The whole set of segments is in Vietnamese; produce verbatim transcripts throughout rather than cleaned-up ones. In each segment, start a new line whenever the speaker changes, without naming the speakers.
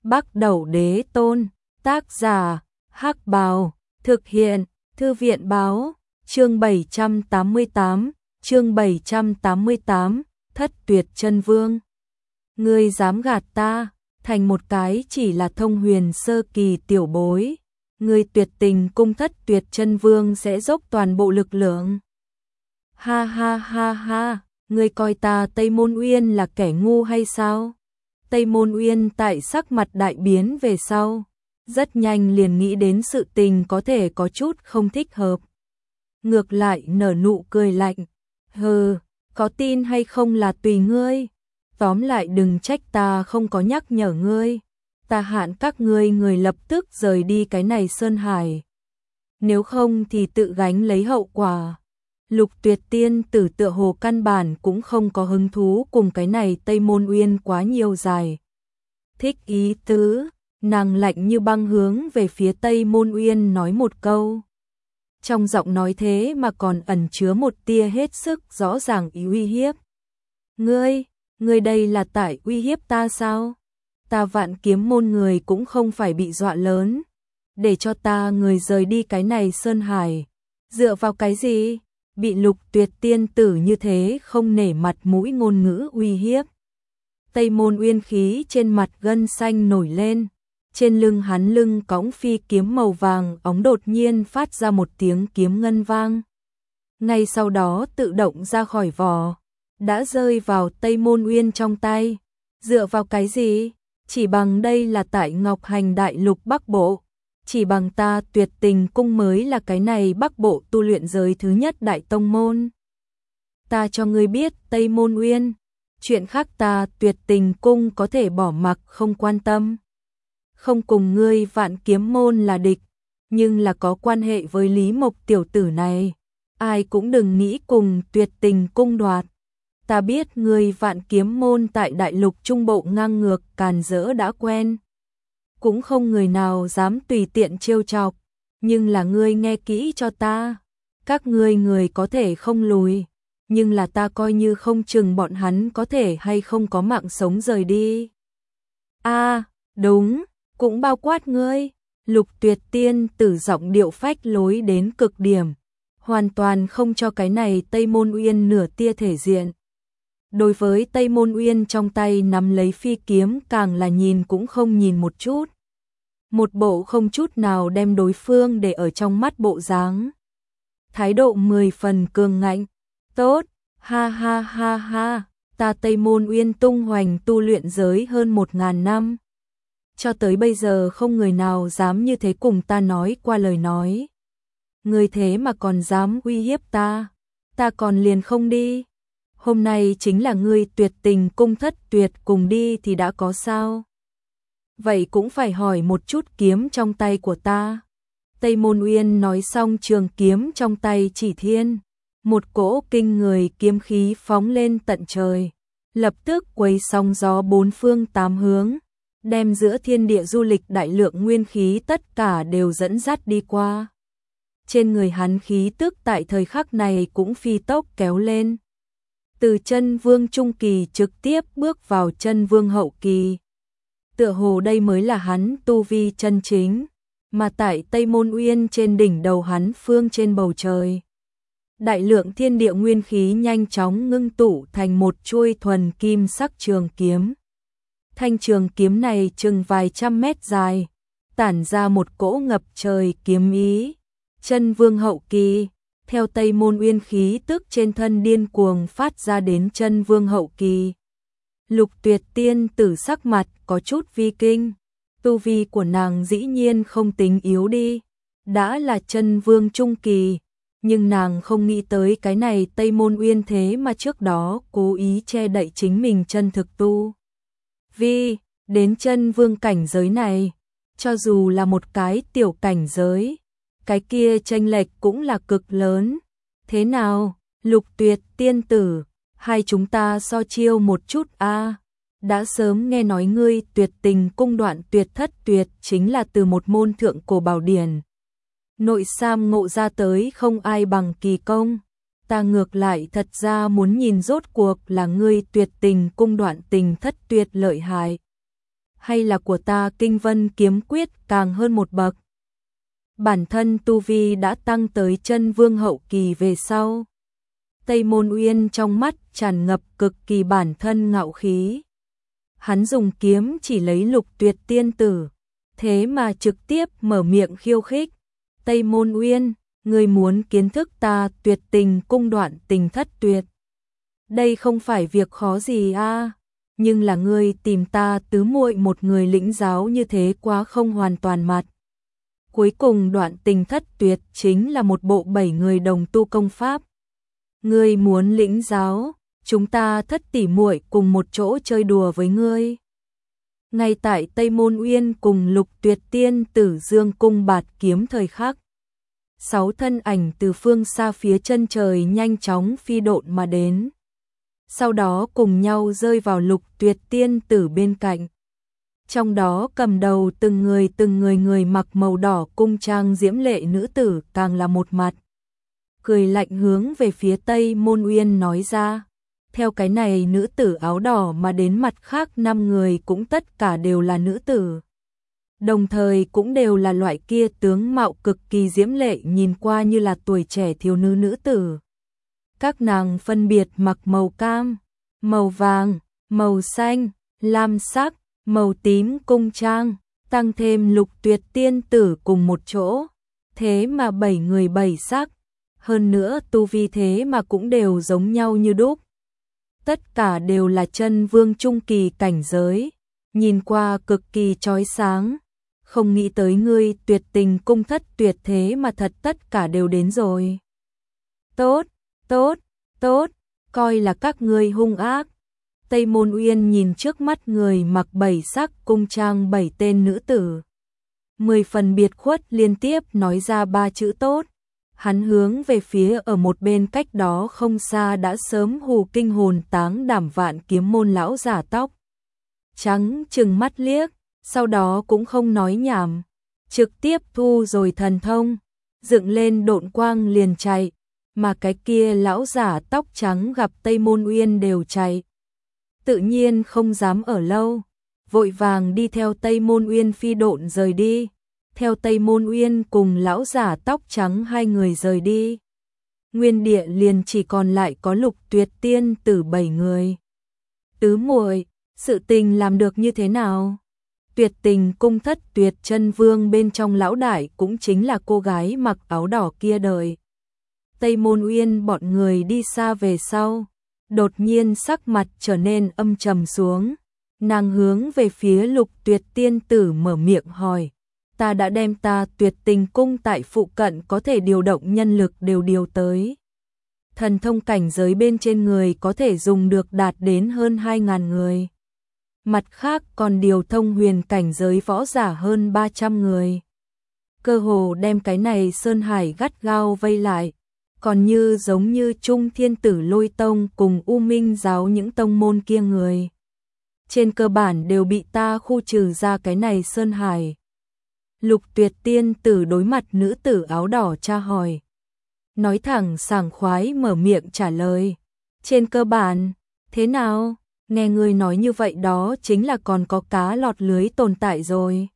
Bắc Đẩu Đế Tôn, tác giả, Hắc Bào, thực hiện, Thư viện Báo, chương bảy trăm tám mươi tám, chương bảy trăm tám mươi tám, Thất Tuyệt Chân Vương. Ngươi dám gạt ta, thành một cái chỉ là thông huyền sơ kỳ tiểu bối, ngươi tuyệt tình cung Thất Tuyệt Chân Vương sẽ dốc toàn bộ lực lượng. Ha ha ha ha, ngươi coi ta Tây Môn Uyên là kẻ ngu hay sao? Tây Môn Uyên tại sắc mặt đại biến về sau, rất nhanh liền nghĩ đến sự tình có thể có chút không thích hợp. Ngược lại nở nụ cười lạnh, hừ, có tin hay không là tùy ngươi, tóm lại đừng trách ta không có nhắc nhở ngươi, ta hạn các ngươi người lập tức rời đi cái này Sơn Hải. Nếu không thì tự gánh lấy hậu quả. Lục Tuyệt Tiên tử tựa hồ căn bản cũng không có hứng thú cùng cái này Tây Môn Uyên quá nhiều dài. Thích ý tứ, nàng lạnh như băng hướng về phía Tây Môn Uyên nói một câu. Trong giọng nói thế mà còn ẩn chứa một tia hết sức rõ ràng ý uy hiếp. Ngươi, ngươi đây là tại uy hiếp ta sao? Ta Vạn Kiếm môn người cũng không phải bị dọa lớn. Để cho ta người rời đi cái này Sơn Hải. Dựa vào cái gì? Bị Lục Tuyệt Tiên tử như thế không nể mặt mũi ngôn ngữ uy hiếp. Tây Môn Uyên khí trên mặt gân xanh nổi lên, trên lưng hắn lưng cõng phi kiếm màu vàng óng đột nhiên phát ra một tiếng kiếm ngân vang. Ngay sau đó tự động ra khỏi vỏ, đã rơi vào Tây Môn Uyên trong tay. Dựa vào cái gì? Chỉ bằng đây là tại Ngọc Hành Đại Lục Bắc Bộ. Chỉ bằng ta Tuyệt Tình cung mới là cái này Bắc Bộ tu luyện giới thứ nhất đại tông môn. Ta cho ngươi biết Tây Môn Uyên, chuyện khác ta Tuyệt Tình cung có thể bỏ mặc không quan tâm. Không cùng ngươi Vạn Kiếm môn là địch, nhưng là có quan hệ với Lý Mộc tiểu tử này. Ai cũng đừng nghĩ cùng Tuyệt Tình cung đoạt. Ta biết ngươi Vạn Kiếm môn tại Đại Lục Trung Bộ ngang ngược càn rỡ đã quen. Cũng không người nào dám tùy tiện trêu chọc, nhưng là ngươi nghe kỹ cho ta, các ngươi người có thể không lùi, nhưng là ta coi như không chừng bọn hắn có thể hay không có mạng sống rời đi. A, à, đúng, cũng bao quát ngươi. Lục Tuyệt Tiên tử giọng điệu phách lối đến cực điểm, hoàn toàn không cho cái này Tây Môn Uyên nửa tia thể diện. Đối với Tây Môn Uyên trong tay nắm lấy phi kiếm càng là nhìn cũng không nhìn một chút. Một bộ không chút nào đem đối phương để ở trong mắt bộ dáng. Thái độ mười phần cường ngạnh. Tốt, ha ha ha ha, ta Tây Môn Uyên tung hoành tu luyện giới hơn một ngàn năm. Cho tới bây giờ không người nào dám như thế cùng ta nói qua lời nói. Người thế mà còn dám uy hiếp ta, ta còn liền không đi. Hôm nay chính là ngươi Tuyệt Tình cung Thất Tuyệt cùng đi thì đã có sao? Vậy cũng phải hỏi một chút kiếm trong tay của ta. Tây Môn Uyên nói xong trường kiếm trong tay chỉ thiên. Một cỗ kinh người kiếm khí phóng lên tận trời. Lập tức quấy sóng gió bốn phương tám hướng. Đem giữa thiên địa du lịch đại lượng nguyên khí tất cả đều dẫn dắt đi qua. Trên người hắn khí tức tại thời khắc này cũng phi tốc kéo lên. Từ chân vương trung kỳ trực tiếp bước vào chân vương hậu kỳ. Tựa hồ đây mới là hắn tu vi chân chính, mà tại Tây Môn Uyên trên đỉnh đầu hắn phương trên bầu trời. Đại lượng thiên địa nguyên khí nhanh chóng ngưng tụ thành một chuôi thuần kim sắc trường kiếm. Thanh trường kiếm này chừng vài trăm mét dài, tản ra một cỗ ngập trời kiếm ý. Chân vương hậu kỳ, theo Tây Môn Uyên khí tức trên thân điên cuồng phát ra đến chân vương hậu kỳ. Lục Tuyệt Tiên tử sắc mặt có chút vi kinh, tu vi của nàng dĩ nhiên không tính yếu đi, đã là chân vương trung kỳ, nhưng nàng không nghĩ tới cái này Tây Môn Uyên thế mà trước đó cố ý che đậy chính mình chân thực tu vi, đến chân vương cảnh giới này, cho dù là một cái tiểu cảnh giới, cái kia chênh lệch cũng là cực lớn. Thế nào, Lục Tuyệt Tiên tử, hai chúng ta so chiêu một chút a. À, đã sớm nghe nói ngươi Tuyệt Tình cung đoạn tuyệt thất tuyệt chính là từ một môn thượng cổ bảo điển. Nội sam ngộ ra tới không ai bằng kỳ công. Ta ngược lại thật ra muốn nhìn rốt cuộc là ngươi Tuyệt Tình cung đoạn tình thất tuyệt lợi hại. hay là của ta Kinh Vân kiếm quyết càng hơn một bậc. Bản thân tu vi đã tăng tới chân vương hậu kỳ về sau. Tây Môn Uyên trong mắt tràn ngập cực kỳ bản thân ngạo khí. Hắn dùng kiếm chỉ lấy Lục Tuyệt tiên tử, thế mà trực tiếp mở miệng khiêu khích. Tây Môn Uyên, ngươi muốn kiến thức ta Tuyệt Tình cung đoạn tình thất tuyệt. Đây không phải việc khó gì a, à, nhưng là ngươi tìm ta tứ muội một người lĩnh giáo như thế quá không hoàn toàn mặt. Cuối cùng đoạn tình thất tuyệt chính là một bộ bảy người đồng tu công pháp. Ngươi muốn lĩnh giáo, chúng ta thất tỷ muội cùng một chỗ chơi đùa với ngươi. Ngay tại Tây Môn Uyên cùng Lục Tuyệt tiên tử dương cung bạt kiếm thời khắc, sáu thân ảnh từ phương xa phía chân trời nhanh chóng phi độn mà đến. Sau đó cùng nhau rơi vào Lục Tuyệt tiên tử bên cạnh. Trong đó cầm đầu từng người từng người người mặc màu đỏ cung trang diễm lệ nữ tử càng là một mặt. Cười lạnh hướng về phía Tây Môn Uyên nói ra. Theo cái này nữ tử áo đỏ mà đến mặt khác năm người cũng tất cả đều là nữ tử. Đồng thời cũng đều là loại kia tướng mạo cực kỳ diễm lệ nhìn qua như là tuổi trẻ thiếu nữ nữ tử. Các nàng phân biệt mặc màu cam, màu vàng, màu xanh, lam sắc, màu tím cung trang, tăng thêm Lục Tuyệt tiên tử cùng một chỗ. Thế mà bảy người bảy sắc, hơn nữa tu vi thế mà cũng đều giống nhau như đúc. Tất cả đều là chân vương trung kỳ cảnh giới, nhìn qua cực kỳ chói sáng. Không nghĩ tới ngươi Tuyệt Tình cung thất tuyệt thế mà thật tất cả đều đến rồi. Tốt, tốt, tốt, coi là các ngươi hung ác. Tây Môn Uyên nhìn trước mắt người mặc bảy sắc cung trang bảy tên nữ tử. Mười phần biệt khuất liên tiếp nói ra ba chữ tốt. Hắn hướng về phía ở một bên cách đó không xa đã sớm hù kinh hồn táng đảm vạn kiếm môn lão giả tóc trắng trừng mắt liếc, sau đó cũng không nói nhảm, trực tiếp thu rồi thần thông, dựng lên độn quang liền chạy, mà cái kia lão giả tóc trắng gặp Tây Môn Uyên đều chạy. Tự nhiên không dám ở lâu, vội vàng đi theo Tây Môn Uyên phi độn rời đi. Theo Tây Môn Uyên cùng lão giả tóc trắng hai người rời đi. Nguyên địa liền chỉ còn lại có Lục Tuyệt tiên tử bảy người. Tứ muội, sự tình làm được như thế nào? Tuyệt Tình cung thất tuyệt chân vương bên trong lão đại cũng chính là cô gái mặc áo đỏ kia đời. Tây Môn Uyên bọn người đi xa về sau, đột nhiên sắc mặt trở nên âm trầm xuống. Nàng hướng về phía Lục Tuyệt tiên tử mở miệng hỏi. Ta đã đem ta Tuyệt Tình cung tại phụ cận có thể điều động nhân lực đều điều tới. Thần thông cảnh giới bên trên người có thể dùng được đạt đến hơn hai ngàn người. Mặt khác còn điều thông huyền cảnh giới võ giả hơn ba trăm người. Cơ hồ đem cái này Sơn Hải gắt gao vây lại. Còn như giống như Trung Thiên Tử Lôi Tông cùng U Minh giáo những tông môn kia người. Trên cơ bản đều bị ta khu trừ ra cái này Sơn Hải. Lục Tuyệt tiên tử đối mặt nữ tử áo đỏ tra hỏi. Nói thẳng sảng khoái mở miệng trả lời. Trên cơ bản, thế nào? Nghe người nói như vậy đó chính là còn có cá lọt lưới tồn tại rồi.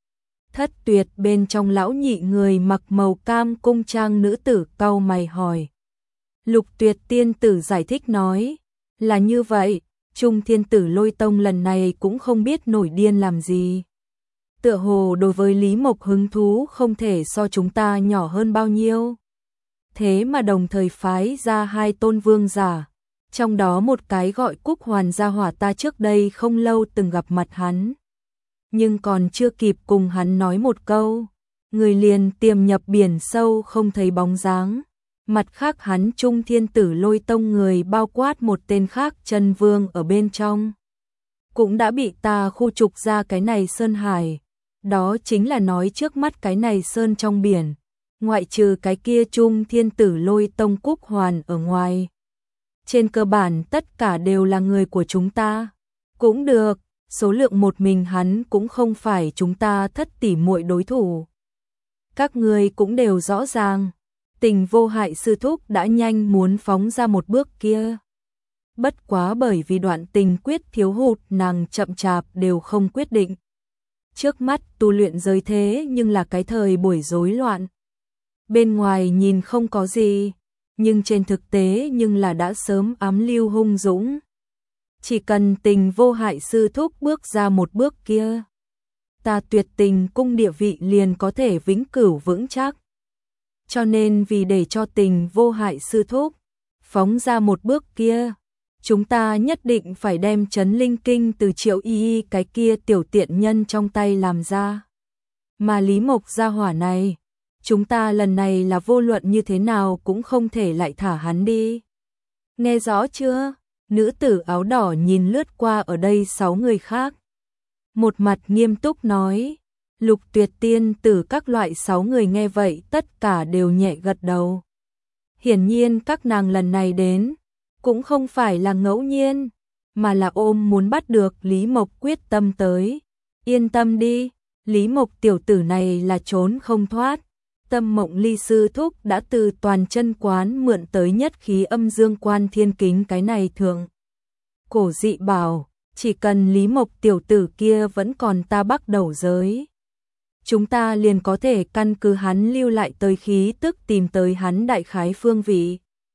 Thất tuyệt bên trong lão nhị người mặc màu cam cung trang nữ tử cau mày hỏi. Lục Tuyệt tiên tử giải thích nói. Là như vậy, Trung Thiên Tử Lôi Tông lần này cũng không biết nổi điên làm gì. Tựa hồ đối với Lý Mộc hứng thú không thể so chúng ta nhỏ hơn bao nhiêu. Thế mà đồng thời phái ra hai tôn vương giả. Trong đó một cái gọi Cúc Hoàn gia hỏa ta trước đây không lâu từng gặp mặt hắn. Nhưng còn chưa kịp cùng hắn nói một câu. Người liền tiềm nhập biển sâu không thấy bóng dáng. Mặt khác hắn Trung Thiên Tử Lôi Tông người bao quát một tên khác chân vương ở bên trong. Cũng đã bị ta khu trục ra cái này Sơn Hải. Đó chính là nói trước mắt cái này sơn trong biển, ngoại trừ cái kia Trung Thiên Tử Lôi Tông Cúc Hoàn ở ngoài. Trên cơ bản tất cả đều là người của chúng ta. Cũng được, số lượng một mình hắn cũng không phải chúng ta thất tỷ muội đối thủ. Các người cũng đều rõ ràng, Tình Vô Hại sư thúc đã nhanh muốn phóng ra một bước kia. bất quá bởi vì đoạn tình quyết thiếu hụt nàng chậm chạp đều không quyết định. Trước mắt tu luyện giới thế nhưng là cái thời buổi rối loạn. Bên ngoài nhìn không có gì, nhưng trên thực tế nhưng là đã sớm ám lưu hung dũng. Chỉ cần Tình Vô Hại sư thúc bước ra một bước kia, ta Tuyệt Tình cung địa vị liền có thể vĩnh cửu vững chắc. Cho nên vì để cho Tình Vô Hại sư thúc phóng ra một bước kia, chúng ta nhất định phải đem Chấn Linh Kinh từ Triệu Y Y cái kia tiểu tiện nhân trong tay làm ra. Mà Lý Mộc gia hỏa này, chúng ta lần này là vô luận như thế nào cũng không thể lại thả hắn đi. Nghe rõ chưa? Nữ tử áo đỏ nhìn lướt qua ở đây sáu người khác. Một mặt nghiêm túc nói, Lục Tuyệt tiên tử các loại sáu người nghe vậy tất cả đều nhẹ gật đầu. Hiển nhiên các nàng lần này đến, cũng không phải là ngẫu nhiên, mà là ôm muốn bắt được Lý Mộc quyết tâm tới. Yên tâm đi, Lý Mộc tiểu tử này là trốn không thoát. Tâm Mộng Ly sư thúc đã từ Toàn Chân quán mượn tới nhất khí âm dương quan thiên kính cái này thường. Cổ dị bảo, chỉ cần Lý Mộc tiểu tử kia vẫn còn ta Bắc đầu giới, chúng ta liền có thể căn cứ hắn lưu lại tới khí tức tìm tới hắn đại khái phương vị.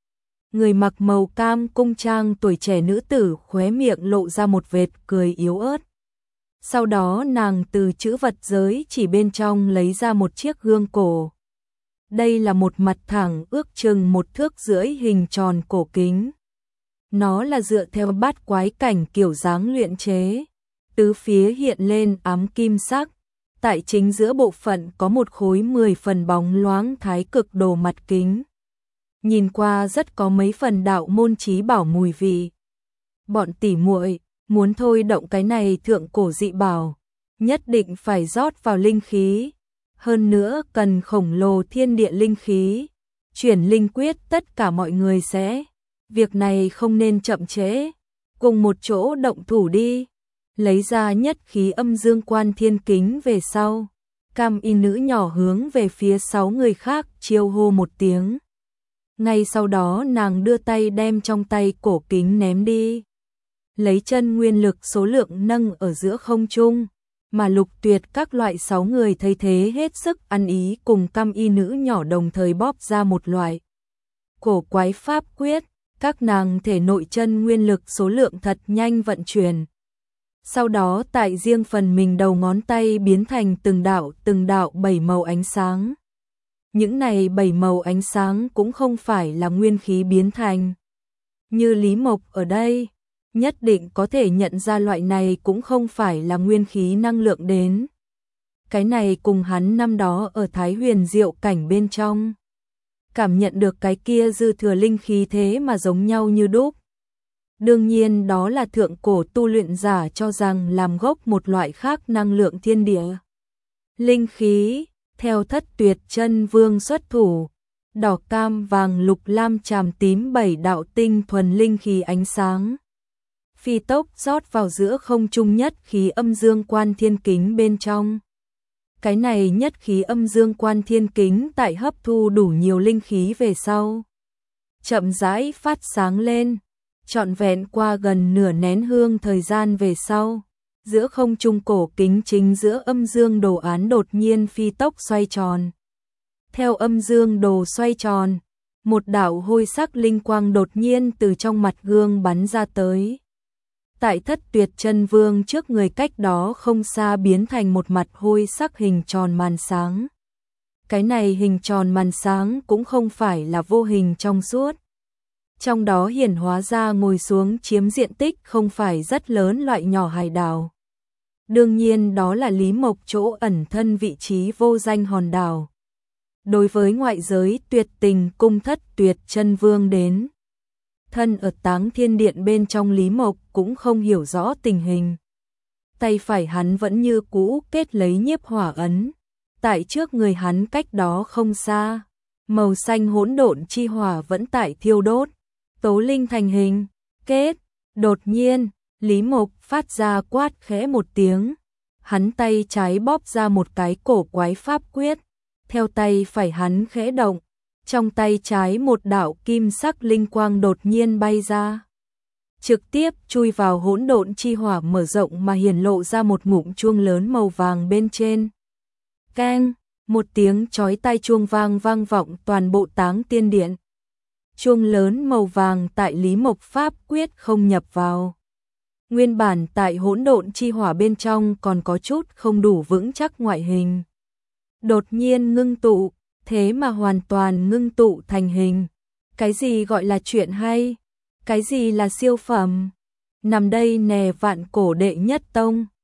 Người mặc màu cam cung trang tuổi trẻ nữ tử khóe miệng lộ ra một vệt cười yếu ớt. Sau đó nàng từ trữ vật giới chỉ bên trong lấy ra một chiếc gương cổ. Đây là một mặt thẳng ước chừng một thước rưỡi hình tròn cổ kính. Nó là dựa theo bát quái cảnh kiểu dáng luyện chế. Tứ phía hiện lên ám kim sắc. Tại chính giữa bộ phận có một khối mười phần bóng loáng thái cực đồ mặt kính. Nhìn qua rất có mấy phần đạo môn chí bảo mùi vị. Bọn tỉ muội muốn thôi động cái này thượng cổ dị bảo, nhất định phải rót vào linh khí. Hơn nữa cần khổng lồ thiên địa linh khí. Chuyển linh quyết tất cả mọi người sẽ. Việc này không nên chậm trễ. Cùng một chỗ động thủ đi. Lấy ra nhất khí âm dương quan thiên kính về sau. Cam y nữ nhỏ hướng về phía sáu người khác chiêu hô một tiếng. Ngay sau đó nàng đưa tay đem trong tay cổ kính ném đi. Lấy chân nguyên lực số lượng nâng ở giữa không trung. Mà Lục Tuyệt các loại sáu người thấy thế hết sức ăn ý cùng cam y nữ nhỏ đồng thời bóp ra một loại cổ quái pháp quyết, các nàng thể nội chân nguyên lực số lượng thật nhanh vận chuyển. Sau đó tại riêng phần mình đầu ngón tay biến thành từng đạo từng đạo bảy màu ánh sáng. Những này bảy màu ánh sáng cũng không phải là nguyên khí biến thành. Như Lý Mộc ở đây, nhất định có thể nhận ra loại này cũng không phải là nguyên khí năng lượng đến. Cái này cùng hắn năm đó ở Thái Huyền Diệu cảnh bên trong. Cảm nhận được cái kia dư thừa linh khí thế mà giống nhau như đúc. Đương nhiên đó là thượng cổ tu luyện giả cho rằng làm gốc một loại khác năng lượng thiên địa. Linh khí, theo Thất Tuyệt Chân Vương xuất thủ, đỏ cam vàng lục lam tràm tím bảy đạo tinh thuần linh khí ánh sáng. Phi tốc rót vào giữa không trung nhất khí âm dương quan thiên kính bên trong. Cái này nhất khí âm dương quan thiên kính tại hấp thu đủ nhiều linh khí về sau. Chậm rãi phát sáng lên, trọn vẹn qua gần nửa nén hương thời gian về sau. Giữa không trung cổ kính chính giữa âm dương đồ án đột nhiên phi tốc xoay tròn. Theo âm dương đồ xoay tròn, một đạo hôi sắc linh quang đột nhiên từ trong mặt gương bắn ra tới. Tại Thất Tuyệt Chân Vương trước người cách đó không xa biến thành một mặt hôi sắc hình tròn màn sáng. Cái này hình tròn màn sáng cũng không phải là vô hình trong suốt. Trong đó hiển hóa ra ngồi xuống chiếm diện tích không phải rất lớn loại nhỏ hải đảo. Đương nhiên đó là Lý Mộc chỗ ẩn thân vị trí vô danh hòn đảo. Đối với ngoại giới Tuyệt Tình cung Thất Tuyệt Chân Vương đến. Thân ở Táng Thiên Điện bên trong Lý Mộc cũng không hiểu rõ tình hình. Tay phải hắn vẫn như cũ kết lấy nhiếp hỏa ấn. Tại trước người hắn cách đó không xa, màu xanh hỗn độn chi hỏa vẫn tại thiêu đốt. Tố linh thành hình, kết, đột nhiên, Lý Mộc phát ra quát khẽ một tiếng. Hắn tay trái bóp ra một cái cổ quái pháp quyết, theo tay phải hắn khẽ động. Trong tay trái một đạo kim sắc linh quang đột nhiên bay ra. trực tiếp chui vào hỗn độn chi hỏa mở rộng mà hiển lộ ra một ngụm chuông lớn màu vàng bên trên. Keng, một tiếng chói tai chuông vang vang vọng toàn bộ Táng Tiên Điện. Chuông lớn màu vàng tại Lý Mộc Pháp quyết không nhập vào. Nguyên bản tại hỗn độn chi hỏa bên trong còn có chút không đủ vững chắc ngoại hình. Đột nhiên ngưng tụ, thế mà hoàn toàn ngưng tụ thành hình. Cái gì gọi là chuyện hay? Cái gì là siêu phẩm? Nằm đây nè vạn cổ đệ nhất tông.